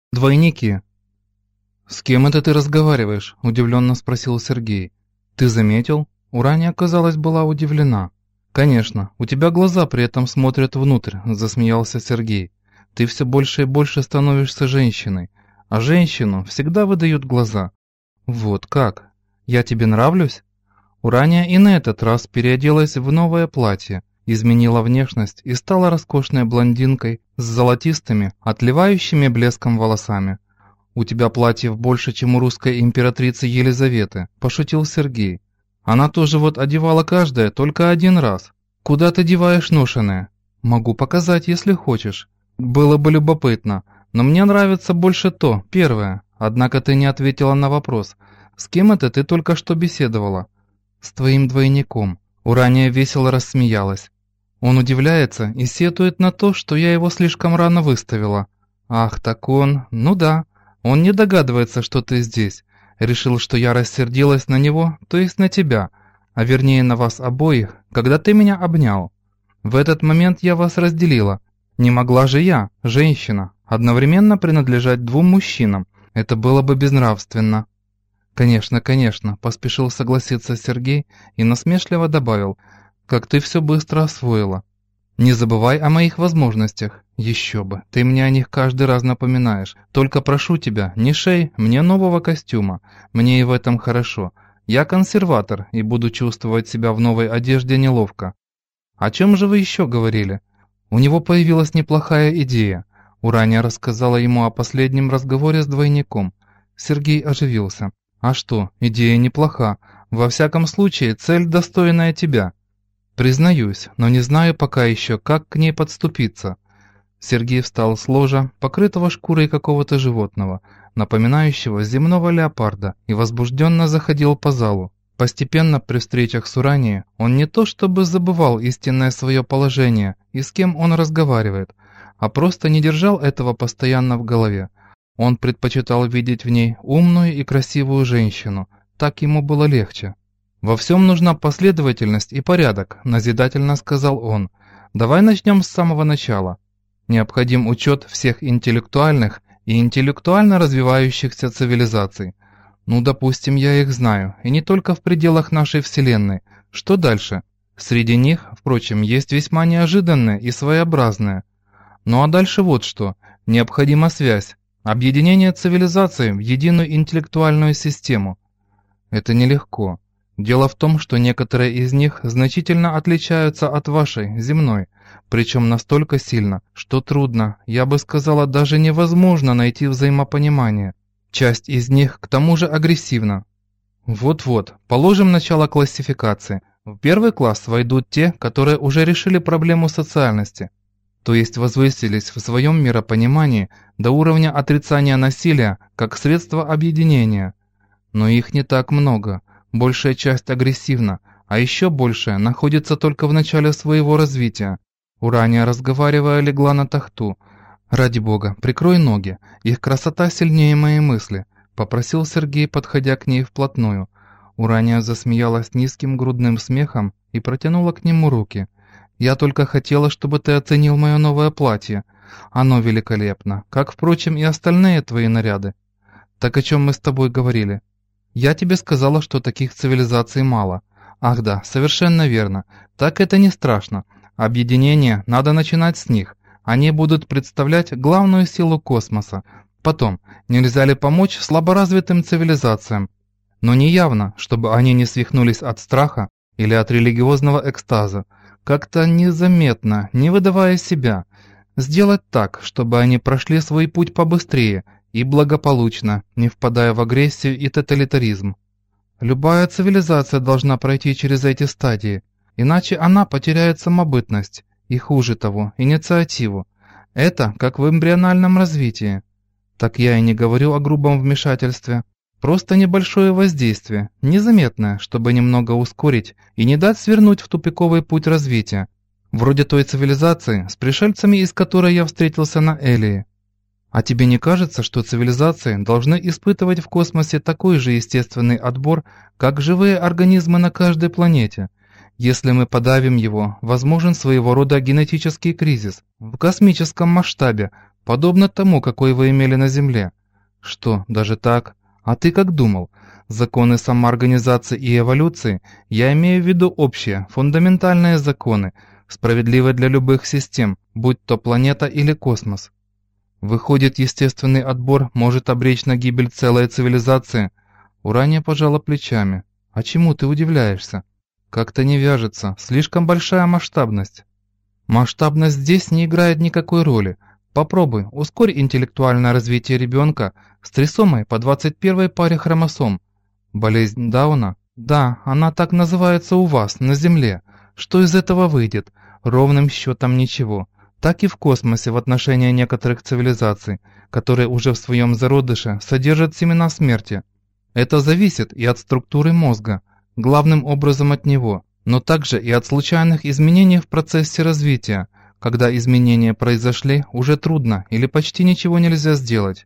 Двойники. «С кем это ты разговариваешь?» – удивленно спросил Сергей. «Ты заметил?» Урания, казалось, была удивлена. «Конечно, у тебя глаза при этом смотрят внутрь», – засмеялся Сергей. «Ты все больше и больше становишься женщиной, а женщину всегда выдают глаза». «Вот как? Я тебе нравлюсь?» Урания и на этот раз переоделась в новое платье, изменила внешность и стала роскошной блондинкой с золотистыми, отливающими блеском волосами. «У тебя платьев больше, чем у русской императрицы Елизаветы», – пошутил Сергей. «Она тоже вот одевала каждое только один раз. Куда ты деваешь ношеное?» «Могу показать, если хочешь. Было бы любопытно, но мне нравится больше то, первое. Однако ты не ответила на вопрос. С кем это ты только что беседовала?» «С твоим двойником». Урания весело рассмеялась. «Он удивляется и сетует на то, что я его слишком рано выставила». «Ах, так он... Ну да. Он не догадывается, что ты здесь. Решил, что я рассердилась на него, то есть на тебя, а вернее на вас обоих, когда ты меня обнял. В этот момент я вас разделила. Не могла же я, женщина, одновременно принадлежать двум мужчинам. Это было бы безнравственно». «Конечно, конечно», – поспешил согласиться Сергей и насмешливо добавил, «как ты все быстро освоила. Не забывай о моих возможностях. Еще бы, ты мне о них каждый раз напоминаешь. Только прошу тебя, не шей мне нового костюма. Мне и в этом хорошо. Я консерватор и буду чувствовать себя в новой одежде неловко». «О чем же вы еще говорили?» У него появилась неплохая идея. Урания рассказала ему о последнем разговоре с двойником. Сергей оживился. «А что, идея неплоха. Во всяком случае, цель достойная тебя». «Признаюсь, но не знаю пока еще, как к ней подступиться». Сергей встал с ложа, покрытого шкурой какого-то животного, напоминающего земного леопарда, и возбужденно заходил по залу. Постепенно при встречах с Уранией он не то чтобы забывал истинное свое положение и с кем он разговаривает, а просто не держал этого постоянно в голове. Он предпочитал видеть в ней умную и красивую женщину, так ему было легче. «Во всем нужна последовательность и порядок», – назидательно сказал он. «Давай начнем с самого начала. Необходим учет всех интеллектуальных и интеллектуально развивающихся цивилизаций. Ну, допустим, я их знаю, и не только в пределах нашей Вселенной. Что дальше? Среди них, впрочем, есть весьма неожиданные и своеобразные. Ну а дальше вот что. Необходима связь. Объединение цивилизаций в единую интеллектуальную систему. Это нелегко. Дело в том, что некоторые из них значительно отличаются от вашей, земной, причем настолько сильно, что трудно, я бы сказала, даже невозможно найти взаимопонимание. Часть из них к тому же агрессивна. Вот-вот, положим начало классификации. В первый класс войдут те, которые уже решили проблему социальности, то есть возвысились в своем миропонимании до уровня отрицания насилия как средства объединения. Но их не так много, большая часть агрессивна, а еще большая находится только в начале своего развития. Урания, разговаривая, легла на тахту. «Ради бога, прикрой ноги, их красота сильнее моей мысли», – попросил Сергей, подходя к ней вплотную. Урания засмеялась низким грудным смехом и протянула к нему руки. «Я только хотела, чтобы ты оценил мое новое платье. Оно великолепно, как, впрочем, и остальные твои наряды. Так о чем мы с тобой говорили? Я тебе сказала, что таких цивилизаций мало. Ах да, совершенно верно. Так это не страшно. Объединение надо начинать с них. Они будут представлять главную силу космоса. Потом, нельзя ли помочь слаборазвитым цивилизациям? Но не явно, чтобы они не свихнулись от страха или от религиозного экстаза. Как-то незаметно, не выдавая себя. Сделать так, чтобы они прошли свой путь побыстрее и благополучно, не впадая в агрессию и тоталитаризм. Любая цивилизация должна пройти через эти стадии, иначе она потеряет самобытность и, хуже того, инициативу. Это как в эмбриональном развитии. Так я и не говорю о грубом вмешательстве. Просто небольшое воздействие, незаметное, чтобы немного ускорить и не дать свернуть в тупиковый путь развития. Вроде той цивилизации, с пришельцами из которой я встретился на Элии. А тебе не кажется, что цивилизации должны испытывать в космосе такой же естественный отбор, как живые организмы на каждой планете? Если мы подавим его, возможен своего рода генетический кризис в космическом масштабе, подобно тому, какой вы имели на Земле. Что, даже так? А ты как думал? Законы самоорганизации и эволюции я имею в виду общие, фундаментальные законы, справедливые для любых систем, будь то планета или космос. Выходит, естественный отбор может обречь на гибель целой цивилизации? Урания пожала плечами. А чему ты удивляешься? Как-то не вяжется, слишком большая масштабность. Масштабность здесь не играет никакой роли. Попробуй, ускорь интеллектуальное развитие ребенка с трисомой по 21-й паре хромосом. Болезнь Дауна? Да, она так называется у вас, на Земле. Что из этого выйдет? Ровным счетом ничего. Так и в космосе в отношении некоторых цивилизаций, которые уже в своем зародыше содержат семена смерти. Это зависит и от структуры мозга, главным образом от него, но также и от случайных изменений в процессе развития. Когда изменения произошли, уже трудно или почти ничего нельзя сделать.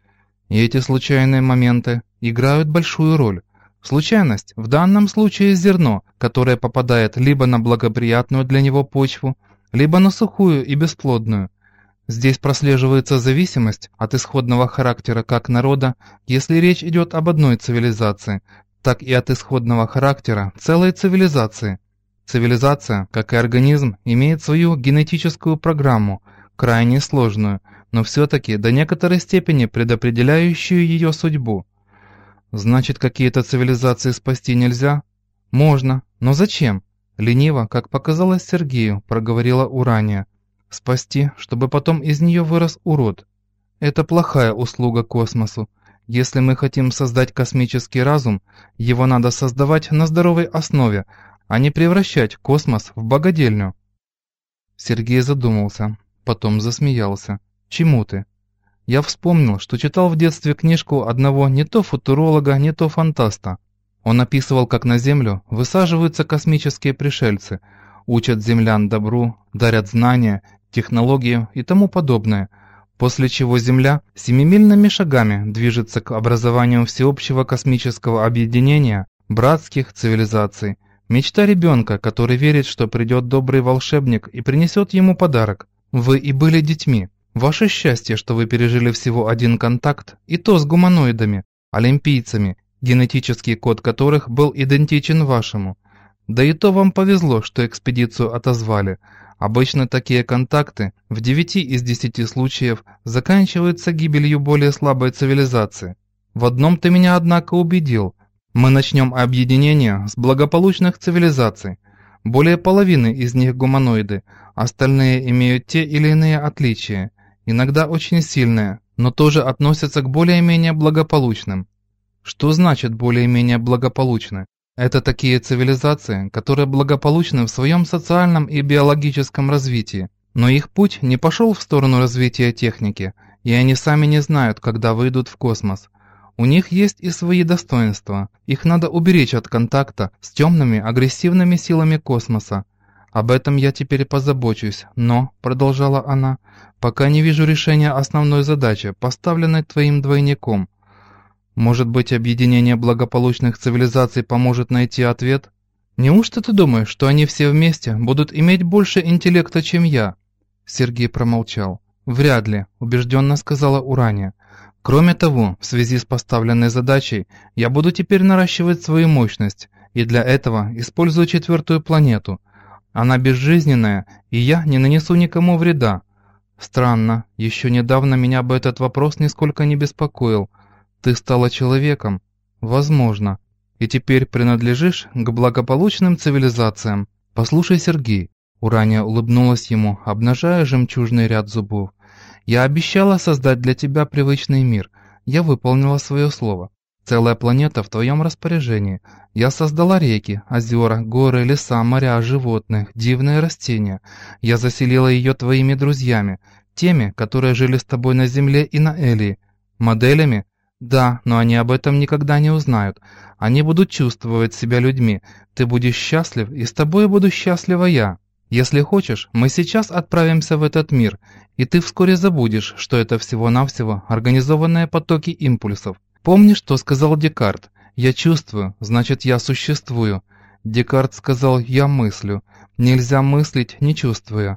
И эти случайные моменты играют большую роль. Случайность в данном случае зерно, которое попадает либо на благоприятную для него почву, либо на сухую и бесплодную. Здесь прослеживается зависимость от исходного характера как народа, если речь идет об одной цивилизации, так и от исходного характера целой цивилизации. Цивилизация, как и организм, имеет свою генетическую программу, крайне сложную, но все-таки до некоторой степени предопределяющую ее судьбу. Значит, какие-то цивилизации спасти нельзя? Можно, но зачем? Лениво, как показалось Сергею, проговорила Урания. Спасти, чтобы потом из нее вырос урод. Это плохая услуга космосу. Если мы хотим создать космический разум, его надо создавать на здоровой основе, а не превращать космос в богадельню. Сергей задумался, потом засмеялся. Чему ты? Я вспомнил, что читал в детстве книжку одного не то футуролога, не то фантаста. Он описывал, как на Землю высаживаются космические пришельцы, учат землян добру, дарят знания, технологии и тому подобное, после чего Земля семимильными шагами движется к образованию всеобщего космического объединения братских цивилизаций. Мечта ребенка, который верит, что придет добрый волшебник и принесет ему подарок. Вы и были детьми. Ваше счастье, что вы пережили всего один контакт, и то с гуманоидами, олимпийцами, генетический код которых был идентичен вашему. Да и то вам повезло, что экспедицию отозвали. Обычно такие контакты в 9 из 10 случаев заканчиваются гибелью более слабой цивилизации. В одном ты меня, однако, убедил. Мы начнем объединение с благополучных цивилизаций. Более половины из них гуманоиды, остальные имеют те или иные отличия, иногда очень сильные, но тоже относятся к более-менее благополучным. Что значит более-менее благополучны? Это такие цивилизации, которые благополучны в своем социальном и биологическом развитии, но их путь не пошел в сторону развития техники, и они сами не знают, когда выйдут в космос. У них есть и свои достоинства, их надо уберечь от контакта с темными агрессивными силами космоса. Об этом я теперь позабочусь, но, продолжала она, пока не вижу решения основной задачи, поставленной твоим двойником. Может быть, объединение благополучных цивилизаций поможет найти ответ? Неужто ты думаешь, что они все вместе будут иметь больше интеллекта, чем я? Сергей промолчал. Вряд ли, убежденно сказала Урания. Кроме того, в связи с поставленной задачей, я буду теперь наращивать свою мощность, и для этого использую 4-ю планету. Она безжизненная, и я не нанесу никому вреда. Странно, еще недавно меня бы этот вопрос нисколько не беспокоил. Ты стала человеком? Возможно. И теперь принадлежишь к благополучным цивилизациям. Послушай, Сергей. Урания улыбнулась ему, обнажая жемчужный ряд зубов. Я обещала создать для тебя привычный мир. Я выполнила свое слово. Целая планета в твоем распоряжении. Я создала реки, озера, горы, леса, моря, животных, дивные растения. Я заселила ее твоими друзьями, теми, которые жили с тобой на Земле и на Элии. Моделями? Да, но они об этом никогда не узнают. Они будут чувствовать себя людьми. Ты будешь счастлив, и с тобой буду счастлива я. Если хочешь, мы сейчас отправимся в этот мир, и ты вскоре забудешь, что это всего-навсего организованные потоки импульсов. Помни, что сказал Декарт? «Я чувствую, значит, я существую». Декарт сказал «я мыслю». Нельзя мыслить, не чувствуя.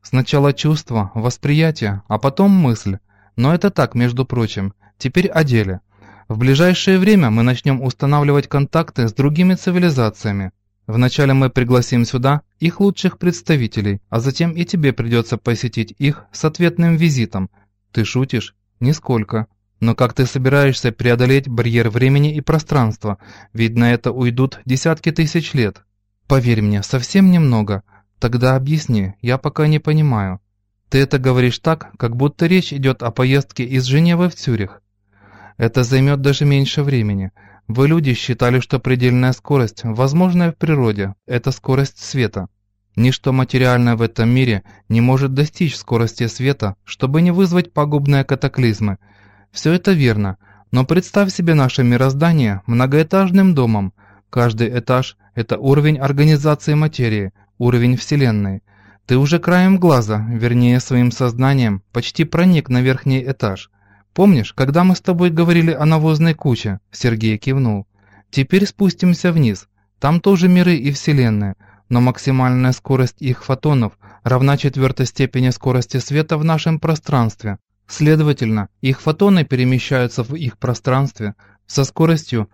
Сначала чувство, восприятие, а потом мысль. Но это так, между прочим. Теперь о деле. В ближайшее время мы начнем устанавливать контакты с другими цивилизациями. Вначале мы пригласим сюда их лучших представителей, а затем и тебе придется посетить их с ответным визитом. Ты шутишь? Нисколько. Но как ты собираешься преодолеть барьер времени и пространства? Ведь на это уйдут десятки тысяч лет. Поверь мне, совсем немного. Тогда объясни, я пока не понимаю. Ты это говоришь так, как будто речь идет о поездке из Женевы в Цюрих. Это займет даже меньше времени. Вы, люди, считали, что предельная скорость, возможная в природе, это скорость света. Ничто материальное в этом мире не может достичь скорости света, чтобы не вызвать пагубные катаклизмы. Все это верно, но представь себе наше мироздание многоэтажным домом. Каждый этаж – это уровень организации материи, уровень Вселенной. Ты уже краем глаза, вернее своим сознанием, почти проник на верхний этаж. Помнишь, когда мы с тобой говорили о навозной куче? Сергей кивнул. Теперь спустимся вниз. Там тоже миры и вселенные, но максимальная скорость их фотонов равна четвертой степени скорости света в нашем пространстве. Следовательно, их фотоны перемещаются в их пространстве со скоростью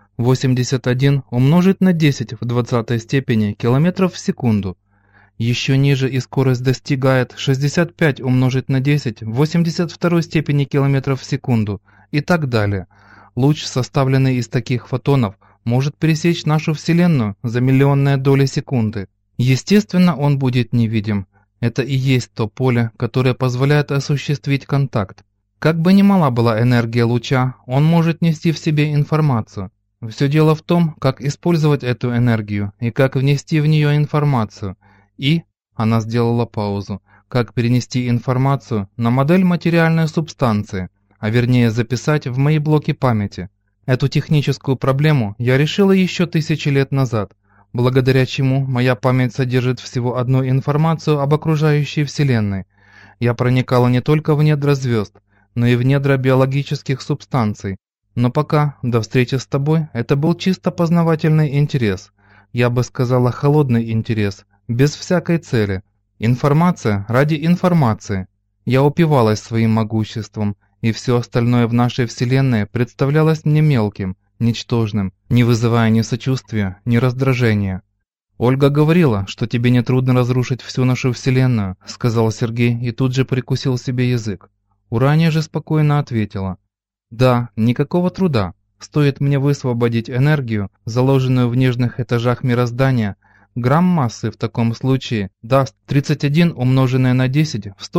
81 умножить на 10 в 20 степени километров в секунду. Еще ниже и скорость достигает 65 умножить на 10 в 82 степени километров в секунду и так далее. Луч, составленный из таких фотонов, может пересечь нашу Вселенную за миллионные доли секунды. Естественно, он будет невидим. Это и есть то поле, которое позволяет осуществить контакт. Как бы ни мала была энергия луча, он может нести в себе информацию. Все дело в том, как использовать эту энергию и как внести в нее информацию. И, она сделала паузу, как перенести информацию на модель материальной субстанции, а вернее записать в мои блоки памяти. Эту техническую проблему я решила еще 1000 лет назад, благодаря чему моя память содержит всего одну информацию об окружающей Вселенной. Я проникала не только в недра звезд, но и в недра биологических субстанций. Но пока, до встречи с тобой, это был чисто познавательный интерес. Я бы сказала, холодный интерес, без всякой цели. Информация ради информации. Я упивалась своим могуществом, и все остальное в нашей Вселенной представлялось мне мелким, ничтожным, не вызывая ни сочувствия, ни раздражения. «Ольга говорила, что тебе нетрудно разрушить всю нашу Вселенную», — сказал Сергей и тут же прикусил себе язык. Урания же спокойно ответила: «Да, никакого труда. Стоит мне высвободить энергию, заложенную в нижних этажах мироздания, грамм массы в таком случае даст 31 умноженное на 10 в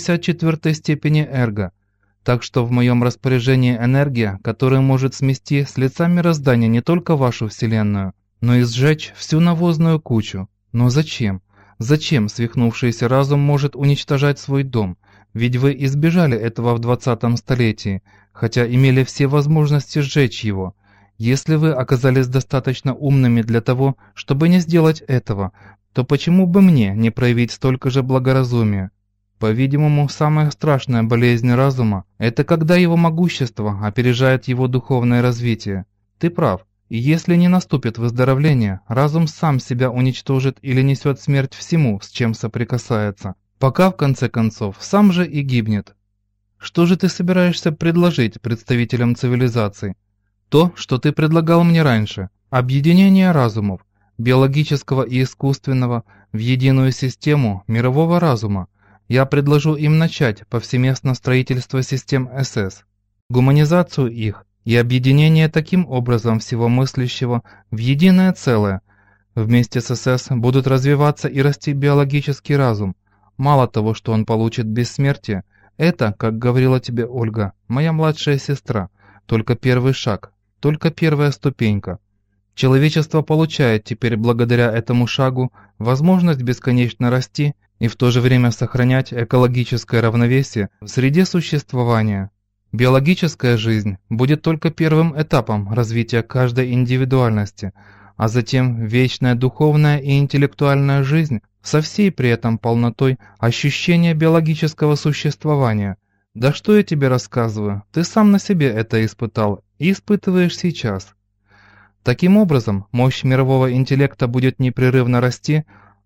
164 степени эрго. Так что в моем распоряжении энергия, которая может смести с лица мироздания не только вашу Вселенную, но и сжечь всю навозную кучу. Но зачем? Зачем свихнувшийся разум может уничтожать свой дом? Ведь вы избежали этого в 20 столетии, хотя имели все возможности сжечь его. Если вы оказались достаточно умными для того, чтобы не сделать этого, то почему бы мне не проявить столько же благоразумия? По-видимому, самая страшная болезнь разума – это когда его могущество опережает его духовное развитие. Ты прав, и если не наступит выздоровление, разум сам себя уничтожит или несет смерть всему, с чем соприкасается, пока в конце концов сам же и гибнет. Что же ты собираешься предложить представителям цивилизаций? То, что ты предлагал мне раньше – объединение разумов, биологического и искусственного, в единую систему мирового разума. Я предложу им начать повсеместно строительство систем СС, гуманизацию их и объединение таким образом всего мыслящего в единое целое. Вместе с СС будут развиваться и расти биологический разум. Мало того, что он получит бессмертие, это, как говорила тебе Ольга, моя младшая сестра, только первый шаг, только первая ступенька. Человечество получает теперь благодаря этому шагу возможность бесконечно расти и в то же время сохранять экологическое равновесие в среде существования. Биологическая жизнь будет только первым этапом развития каждой индивидуальности, а затем вечная духовная и интеллектуальная жизнь со всей при этом полнотой ощущения биологического существования. Да что я тебе рассказываю, ты сам на себе это испытал и испытываешь сейчас. Таким образом, мощь мирового интеллекта будет непрерывно расти,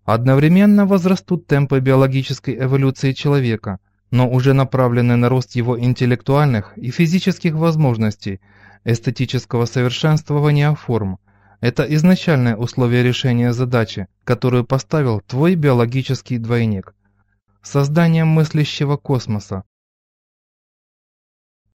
Одновременно возрастут темпы биологической эволюции человека, но уже направлены на рост его интеллектуальных и физических возможностей, эстетического совершенствования форм. Это изначальное условие решения задачи, которую поставил твой биологический двойник. Создание мыслящего космоса,